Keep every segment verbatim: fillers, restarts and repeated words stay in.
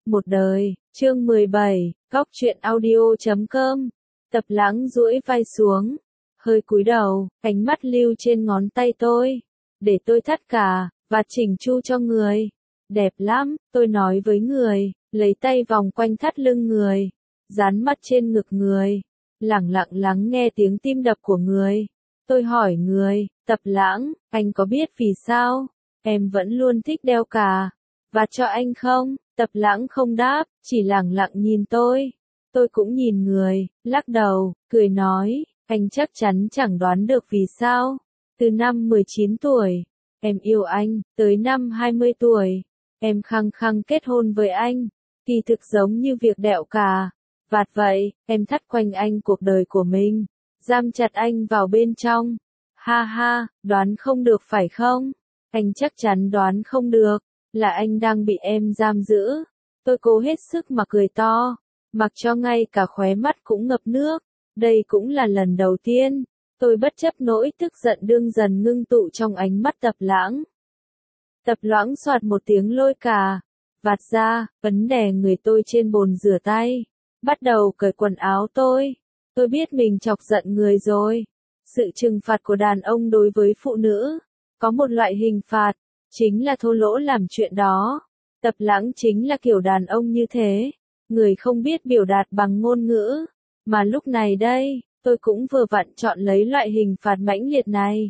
Một đời, chương mười bảy, Góc truyện audio chấm com. Tập Lãng duỗi vai xuống, hơi cúi đầu, ánh mắt lưu trên ngón tay tôi. Để tôi thắt cả, và chỉnh chu cho người. Đẹp lắm, tôi nói với người, lấy tay vòng quanh thắt lưng người, dán mắt trên ngực người, lẳng lặng lắng nghe tiếng tim đập của người. Tôi hỏi người, Tập Lãng, anh có biết vì sao em vẫn luôn thích đeo cà vạt cho anh không? Tập Lãng không đáp, chỉ lẳng lặng nhìn tôi. Tôi cũng nhìn người, lắc đầu, cười nói, anh chắc chắn chẳng đoán được vì sao. Từ năm mười chín tuổi, em yêu anh, tới năm hai mươi tuổi, em khăng khăng kết hôn với anh. Kỳ thực giống như việc đeo cà vạt vậy, em thắt quanh anh cuộc đời của mình, giam chặt anh vào bên trong. Ha ha, đoán không được phải không? Anh chắc chắn đoán không được, là anh đang bị em giam giữ. Tôi cố hết sức mà cười to, mặc cho ngay cả khóe mắt cũng ngập nước. Đây cũng là lần đầu tiên, tôi bất chấp nỗi tức giận đương dần ngưng tụ trong ánh mắt Tập Lãng. Tập Lãng soạt một tiếng lôi cà vạt ra, ấn đè người tôi trên bồn rửa tay, bắt đầu cởi quần áo tôi. Tôi biết mình chọc giận người rồi. Sự trừng phạt của đàn ông đối với phụ nữ, có một loại hình phạt, chính là thô lỗ làm chuyện đó. Tập Lãng chính là kiểu đàn ông như thế, người không biết biểu đạt bằng ngôn ngữ, mà lúc này đây, tôi cũng vừa vặn chọn lấy loại hình phạt mãnh liệt này.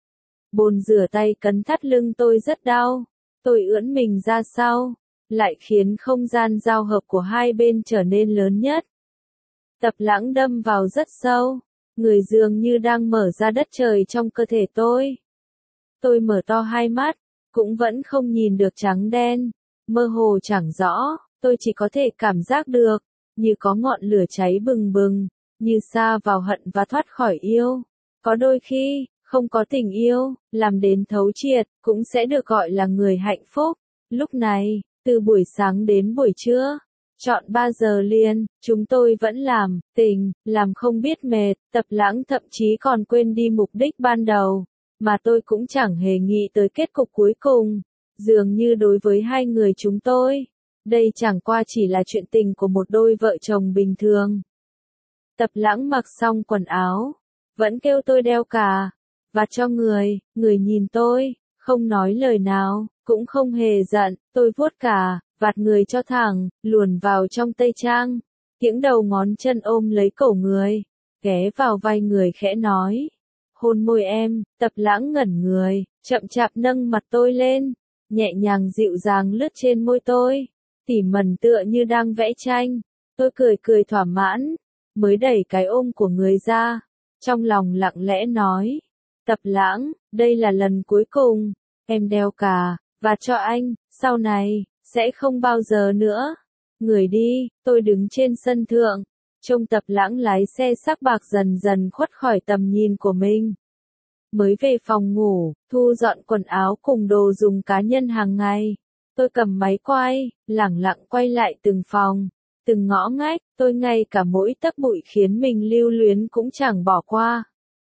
Bồn rửa tay cấn thắt lưng tôi rất đau, tôi ưỡn mình ra sau, lại khiến không gian giao hợp của hai bên trở nên lớn nhất. Tập Lãng đâm vào rất sâu, người dường như đang mở ra đất trời trong cơ thể tôi. Tôi mở to hai mắt, cũng vẫn không nhìn được trắng đen, mơ hồ chẳng rõ, tôi chỉ có thể cảm giác được, như có ngọn lửa cháy bừng bừng, như sa vào hận và thoát khỏi yêu. Có đôi khi, không có tình yêu, làm đến thấu triệt, cũng sẽ được gọi là người hạnh phúc. Lúc này, từ buổi sáng đến buổi trưa, trọn ba giờ liền, chúng tôi vẫn làm, tình, làm không biết mệt. Tập Lãng thậm chí còn quên đi mục đích ban đầu, mà tôi cũng chẳng hề nghĩ tới kết cục cuối cùng. Dường như đối với hai người chúng tôi, đây chẳng qua chỉ là chuyện tình của một đôi vợ chồng bình thường. Tập Lãng mặc xong quần áo, vẫn kêu tôi đeo cà vạt cho người, người nhìn tôi, không nói lời nào, cũng không hề giận. Tôi vuốt cà vạt người cho thẳng, luồn vào trong tây trang, kiễng đầu ngón chân ôm lấy cổ người, ghé vào vai người khẽ nói, hôn môi em. Tập Lãng ngẩn người, chậm chạp nâng mặt tôi lên, nhẹ nhàng dịu dàng lướt trên môi tôi, tỉ mẩn tựa như đang vẽ tranh. Tôi cười cười thỏa mãn, mới đẩy cái ôm của người ra, trong lòng lặng lẽ nói, Tập Lãng, đây là lần cuối cùng, em đeo cà vạt cho anh, sau này, sẽ không bao giờ nữa. Người đi. Tôi đứng trên sân thượng, trông Tập Lãng lái xe sắc bạc dần dần khuất khỏi tầm nhìn của mình. Mới về phòng ngủ, thu dọn quần áo cùng đồ dùng cá nhân hàng ngày. Tôi cầm máy quay, lẳng lặng quay lại từng phòng, từng ngõ ngách. Tôi ngay cả mỗi tấc bụi khiến mình lưu luyến cũng chẳng bỏ qua.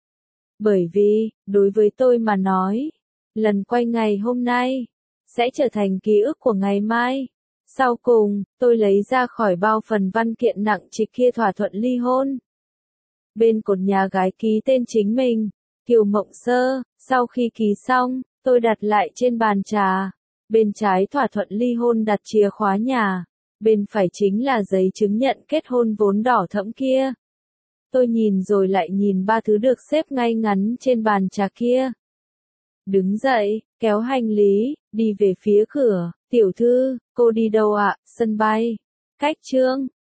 Bởi vì, đối với tôi mà nói, lần quay ngày hôm nay sẽ trở thành ký ức của ngày mai. Sau cùng, tôi lấy ra khỏi bao phần văn kiện nặng trịch kia thỏa thuận ly hôn. Bên cột nhà gái ký tên chính mình, Kiều Mộng Sơ. Sau khi ký xong, tôi đặt lại trên bàn trà. Bên trái thỏa thuận ly hôn đặt chìa khóa nhà, bên phải chính là giấy chứng nhận kết hôn vốn đỏ thẫm kia. Tôi nhìn rồi lại nhìn ba thứ được xếp ngay ngắn trên bàn trà kia. Đứng dậy, kéo hành lý, đi về phía cửa. Tiểu thư, cô đi đâu ạ? Sân bay. Cách Trương,